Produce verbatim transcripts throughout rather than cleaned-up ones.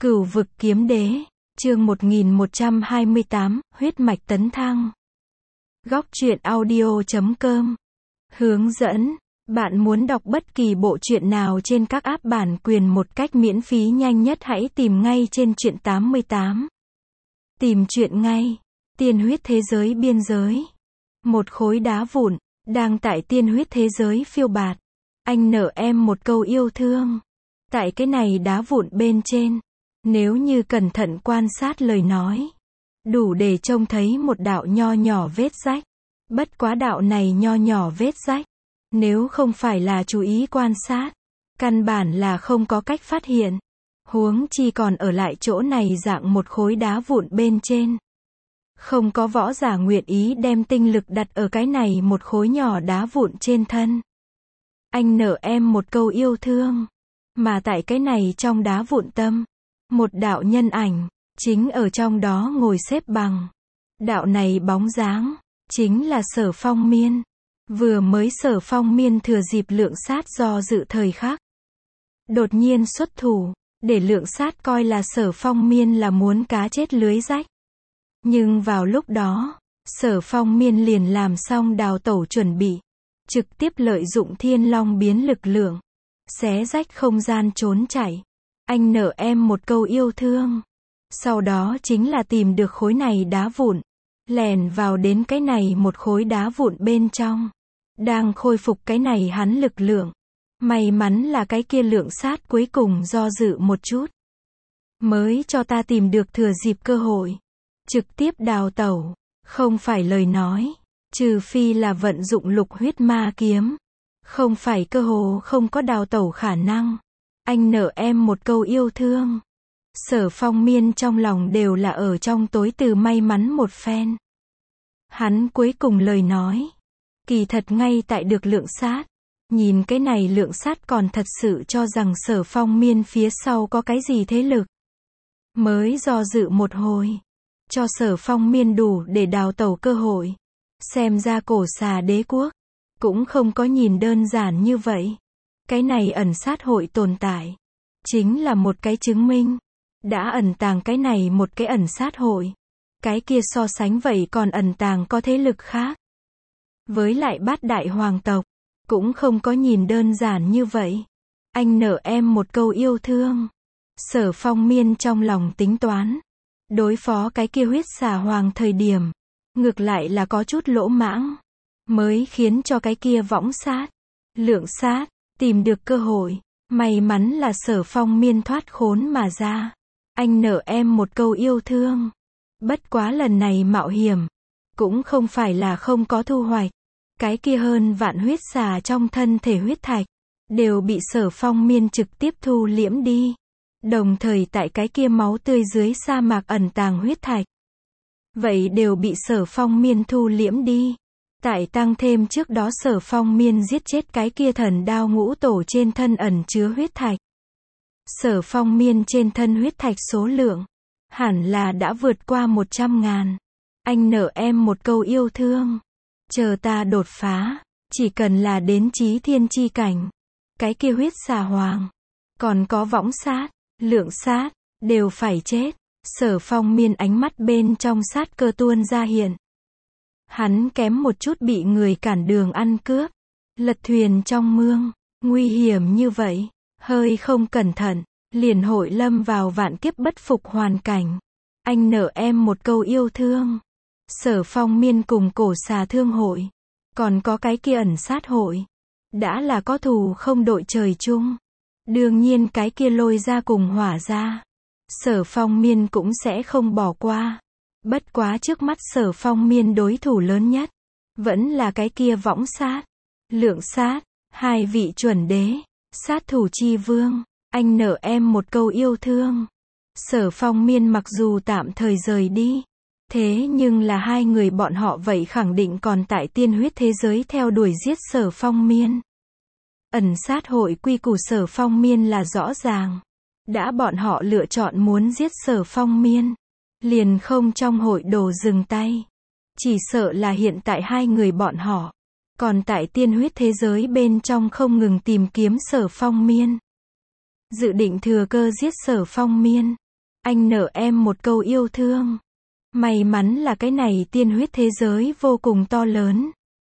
Cửu vực kiếm đế, chương một nghìn một trăm hai mươi tám, huyết mạch tấn thăng. Góc truyện audio chấm com. Hướng dẫn, bạn muốn đọc bất kỳ bộ truyện nào trên các app bản quyền một cách miễn phí nhanh nhất hãy tìm ngay trên truyện tám mươi tám. Tìm truyện ngay. Tiên huyết thế giới biên giới. Một khối đá vụn, đang tại tiên huyết thế giới phiêu bạt. Anh nở em một câu yêu thương. Tại cái này đá vụn bên trên, nếu như cẩn thận quan sát lời nói, đủ để trông thấy một đạo nho nhỏ vết rách. Bất quá đạo này nho nhỏ vết rách, nếu không phải là chú ý quan sát, căn bản là không có cách phát hiện. Huống chi còn ở lại chỗ này dạng một khối đá vụn bên trên. Không có võ giả nguyện ý đem tinh lực đặt ở cái này một khối nhỏ đá vụn trên thân. Anh nở em một câu yêu thương. Mà tại cái này trong đá vụn tâm, một đạo nhân ảnh, chính ở trong đó ngồi xếp bằng. Đạo này bóng dáng, chính là Sở Phong Miên. Vừa mới Sở Phong Miên thừa dịp lượng sát do dự thời khắc, đột nhiên xuất thủ, để lượng sát coi là Sở Phong Miên là muốn cá chết lưới rách. Nhưng vào lúc đó, Sở Phong Miên liền làm xong đào tẩu chuẩn bị, trực tiếp lợi dụng thiên long biến lực lượng, xé rách không gian trốn chạy. Anh nở em một câu yêu thương. Sau đó chính là tìm được khối này đá vụn, lèn vào đến cái này một khối đá vụn bên trong, đang khôi phục cái này hắn lực lượng. May mắn là cái kia lượng sát cuối cùng do dự một chút, mới cho ta tìm được thừa dịp cơ hội, trực tiếp đào tẩu. Không phải lời nói, trừ phi là vận dụng lục huyết ma kiếm, không phải cơ hồ không có đào tẩu khả năng. Anh nở em một câu yêu thương. Sở Phong Miên trong lòng đều là ở trong tối từ may mắn một phen. Hắn cuối cùng lời nói, kỳ thật ngay tại được lượng sát. Nhìn cái này lượng sát còn thật sự cho rằng Sở Phong Miên phía sau có cái gì thế lực. Mới do dự một hồi, cho Sở Phong Miên đủ để đào tẩu cơ hội. Xem ra cổ xà đế quốc cũng không có nhìn đơn giản như vậy. Cái này ẩn sát hội tồn tại, chính là một cái chứng minh. Đã ẩn tàng cái này một cái ẩn sát hội, cái kia so sánh vậy còn ẩn tàng có thế lực khác. Với lại bát đại hoàng tộc, cũng không có nhìn đơn giản như vậy. Anh nở em một câu yêu thương. Sở Phong Miên trong lòng tính toán, đối phó cái kia huyết xà hoàng thời điểm, ngược lại là có chút lỗ mãng, mới khiến cho cái kia võng sát, lượng sát, tìm được cơ hội. May mắn là Sở Phong Miên thoát khốn mà ra. Anh nở em một câu yêu thương. Bất quá lần này mạo hiểm, cũng không phải là không có thu hoạch. Cái kia hơn vạn huyết xà trong thân thể huyết thạch, đều bị Sở Phong Miên trực tiếp thu liễm đi. Đồng thời tại cái kia máu tươi dưới sa mạc ẩn tàng huyết thạch, vậy đều bị Sở Phong Miên thu liễm đi. Tại tăng thêm trước đó Sở Phong Miên giết chết cái kia thần đao ngũ tổ trên thân ẩn chứa huyết thạch. Sở Phong Miên trên thân huyết thạch số lượng, hẳn là đã vượt qua một trăm ngàn. Anh nở em một câu yêu thương. Chờ ta đột phá, chỉ cần là đến chí thiên chi cảnh, cái kia huyết xà hoàng, còn có võng sát, lượng sát, đều phải chết. Sở Phong Miên ánh mắt bên trong sát cơ tuôn ra hiện. Hắn kém một chút bị người cản đường ăn cướp, lật thuyền trong mương, nguy hiểm như vậy, hơi không cẩn thận, liền hội lâm vào vạn kiếp bất phục hoàn cảnh. Anh nở em một câu yêu thương. Sở Phong Miên cùng cổ xà thương hội, còn có cái kia ẩn sát hội, đã là có thù không đội trời chung. Đương nhiên cái kia lôi ra cùng hỏa ra, Sở Phong Miên cũng sẽ không bỏ qua. Bất quá trước mắt Sở Phong Miên đối thủ lớn nhất, vẫn là cái kia võng sát, lượng sát, hai vị chuẩn đế, sát thủ chi vương. Anh nở em một câu yêu thương. Sở Phong Miên mặc dù tạm thời rời đi, thế nhưng là hai người bọn họ vậy khẳng định còn tại tiên huyết thế giới theo đuổi giết Sở Phong Miên. Ẩn sát hội quy củ Sở Phong Miên là rõ ràng. Đã bọn họ lựa chọn muốn giết Sở Phong Miên, liền không trong hội đồ dừng tay. Chỉ sợ là hiện tại hai người bọn họ, còn tại tiên huyết thế giới bên trong không ngừng tìm kiếm Sở Phong Miên. Dự định thừa cơ giết Sở Phong Miên. Anh nợ em một câu yêu thương. May mắn là cái này tiên huyết thế giới vô cùng to lớn.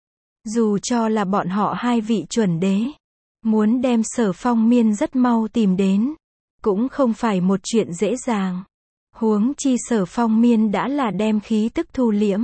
Dù cho là bọn họ hai vị chuẩn đế, muốn đem Sở Phong Miên rất mau tìm đến, cũng không phải một chuyện dễ dàng. Huống chi Sở Phong Miên đã là đem khí tức thu liễm.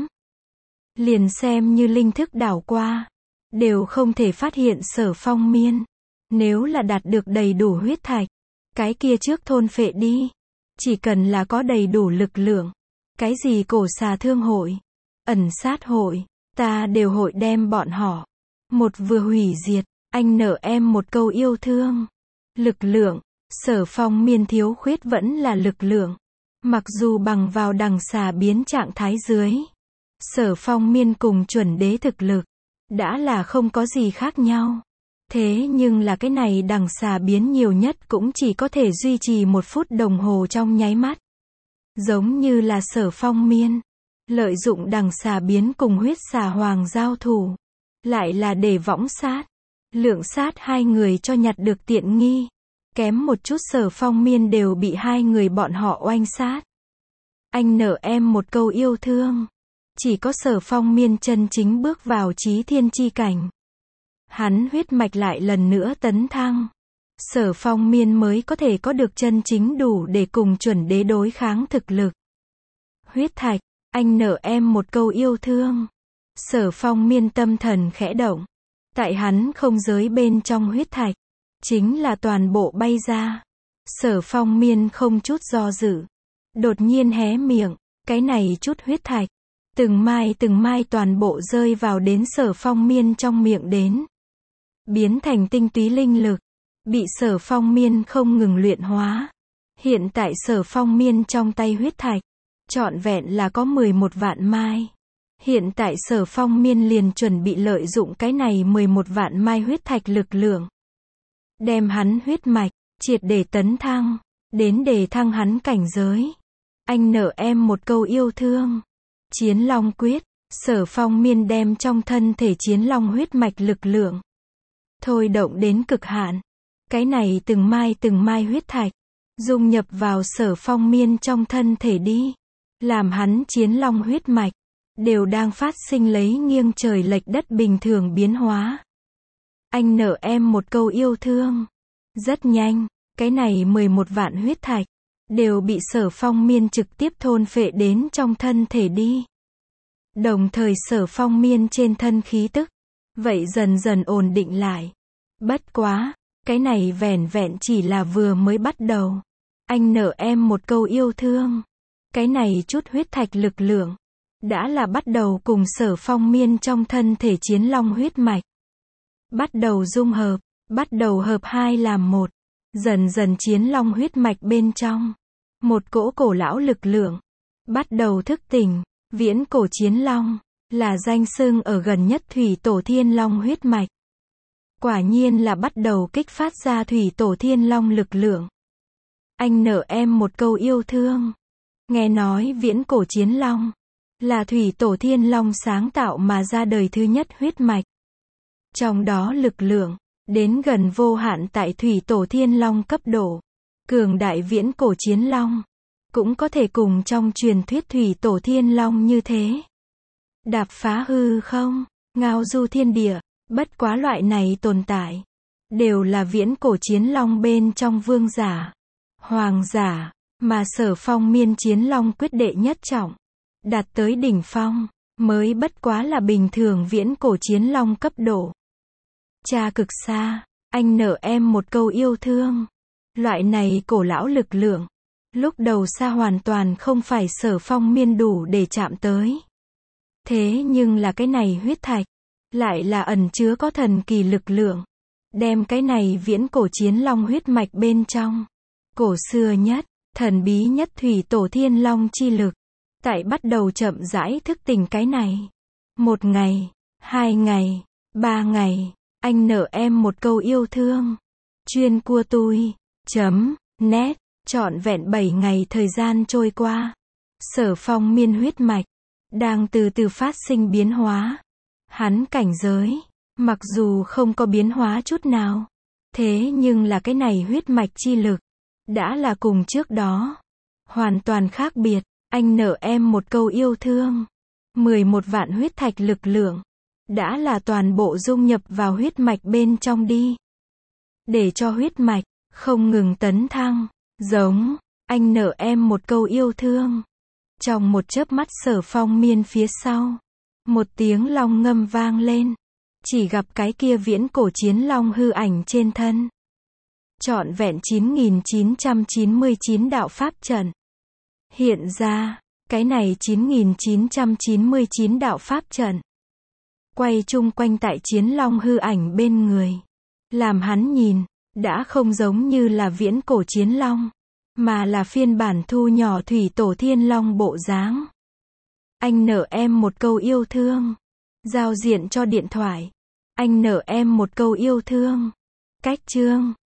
Liền xem như linh thức đảo qua, đều không thể phát hiện Sở Phong Miên. Nếu là đạt được đầy đủ huyết thạch, cái kia trước thôn phệ đi. Chỉ cần là có đầy đủ lực lượng, cái gì cổ xà thương hội, ẩn sát hội, ta đều hội đem bọn họ một vừa hủy diệt. Anh nợ em một câu yêu thương. Lực lượng, Sở Phong Miên thiếu khuyết vẫn là lực lượng. Mặc dù bằng vào đằng xà biến trạng thái dưới, Sở Phong Miên cùng chuẩn đế thực lực đã là không có gì khác nhau. Thế nhưng là cái này đằng xà biến nhiều nhất cũng chỉ có thể duy trì một phút đồng hồ trong nháy mắt. Giống như là Sở Phong Miên lợi dụng đằng xà biến cùng huyết xà hoàng giao thủ, lại là để võng sát, lượng sát hai người cho nhặt được tiện nghi. Kém một chút Sở Phong Miên đều bị hai người bọn họ oanh sát. Anh nợ em một câu yêu thương. Chỉ có Sở Phong Miên chân chính bước vào chí thiên chi cảnh, hắn huyết mạch lại lần nữa tấn thăng, Sở Phong Miên mới có thể có được chân chính đủ để cùng chuẩn đế đối kháng thực lực. Huyết thạch, anh nợ em một câu yêu thương. Sở Phong Miên tâm thần khẽ động. Tại hắn không giới bên trong huyết thạch, chính là toàn bộ bay ra. Sở Phong Miên không chút do dự, đột nhiên hé miệng, cái này chút huyết thạch, từng mai từng mai toàn bộ rơi vào đến Sở Phong Miên trong miệng đến. Biến thành tinh túy linh lực, bị Sở Phong Miên không ngừng luyện hóa. Hiện tại Sở Phong Miên trong tay huyết thạch, trọn vẹn là có mười một vạn mai. Hiện tại Sở Phong Miên liền chuẩn bị lợi dụng cái này mười một vạn mai huyết thạch lực lượng, đem hắn huyết mạch triệt để tấn thăng, đến để thăng hắn cảnh giới. Anh nợ em một câu yêu thương. Chiến Long Quyết, Sở Phong Miên đem trong thân thể Chiến Long huyết mạch lực lượng thôi động đến cực hạn. Cái này từng mai từng mai huyết thạch dung nhập vào Sở Phong Miên trong thân thể đi, làm hắn Chiến Long huyết mạch đều đang phát sinh lấy nghiêng trời lệch đất bình thường biến hóa. Anh nợ em một câu yêu thương. Rất nhanh, cái này mười một vạn huyết thạch đều bị Sở Phong Miên trực tiếp thôn phệ đến trong thân thể đi. Đồng thời Sở Phong Miên trên thân khí tức vậy dần dần ổn định lại. Bất quá, cái này vẻn vẹn chỉ là vừa mới bắt đầu. Anh nợ em một câu yêu thương. Cái này chút huyết thạch lực lượng đã là bắt đầu cùng Sở Phong Miên trong thân thể Chiến Long huyết mạch bắt đầu dung hợp, bắt đầu hợp hai làm một. Dần dần Chiến Long huyết mạch bên trong, một cỗ cổ lão lực lượng bắt đầu thức tỉnh. Viễn cổ Chiến Long là danh xưng ở gần nhất Thủy Tổ Thiên Long huyết mạch. Quả nhiên là bắt đầu kích phát ra Thủy Tổ Thiên Long lực lượng. Anh nợ em một câu yêu thương. Nghe nói viễn cổ Chiến Long là Thủy Tổ Thiên Long sáng tạo mà ra đời thứ nhất huyết mạch. Trong đó lực lượng đến gần vô hạn tại Thủy Tổ Thiên Long cấp độ. Cường đại viễn cổ Chiến Long cũng có thể cùng trong truyền thuyết Thủy Tổ Thiên Long như thế, đạp phá hư không, ngao du thiên địa. Bất quá loại này tồn tại đều là viễn cổ Chiến Long bên trong vương giả, hoàng giả, mà Sở Phong Miên Chiến Long quyết đệ nhất trọng, đạt tới đỉnh phong, mới bất quá là bình thường viễn cổ Chiến Long cấp độ. Cha cực xa, anh nợ em một câu yêu thương. Loại này cổ lão lực lượng, lúc đầu xa hoàn toàn không phải Sở Phong Miên đủ để chạm tới. Thế nhưng là cái này huyết thạch, lại là ẩn chứa có thần kỳ lực lượng. Đem cái này viễn cổ Chiến Long huyết mạch bên trong, cổ xưa nhất, thần bí nhất Thủy Tổ Thiên Long chi lực, tại bắt đầu chậm rãi thức tỉnh cái này. Một ngày, hai ngày, ba ngày, anh nợ em một câu yêu thương. Chuyên cua tui, chấm, net, trọn vẹn bảy ngày thời gian trôi qua. Sở Phong Miên huyết mạch đang từ từ phát sinh biến hóa. Hắn cảnh giới, mặc dù không có biến hóa chút nào, thế nhưng là cái này huyết mạch chi lực đã là cùng trước đó Hoàn toàn khác biệt, anh nợ em một câu yêu thương. mười một vạn huyết thạch lực lượng. Đã là toàn bộ dung nhập vào huyết mạch bên trong đi. Để cho huyết mạch, không ngừng tấn thăng. Giống, anh nợ em một câu yêu thương. Trong một chớp mắt Sở Phong Miên phía sau. Một tiếng long ngâm vang lên. Chỉ gặp cái kia viễn cổ chiến long hư ảnh trên thân. Trọn vẹn chín nghìn chín trăm chín mươi chín đạo pháp trận. Hiện ra, cái này chín nghìn chín trăm chín mươi chín đạo pháp trận. Quay chung quanh tại chiến long hư ảnh bên người. Làm hắn nhìn, đã không giống như là viễn cổ chiến long, mà là phiên bản thu nhỏ thủy tổ thiên long bộ dáng. Anh nợ em một câu yêu thương. Giao diện cho điện thoại. Anh nợ em một câu yêu thương. Cách chương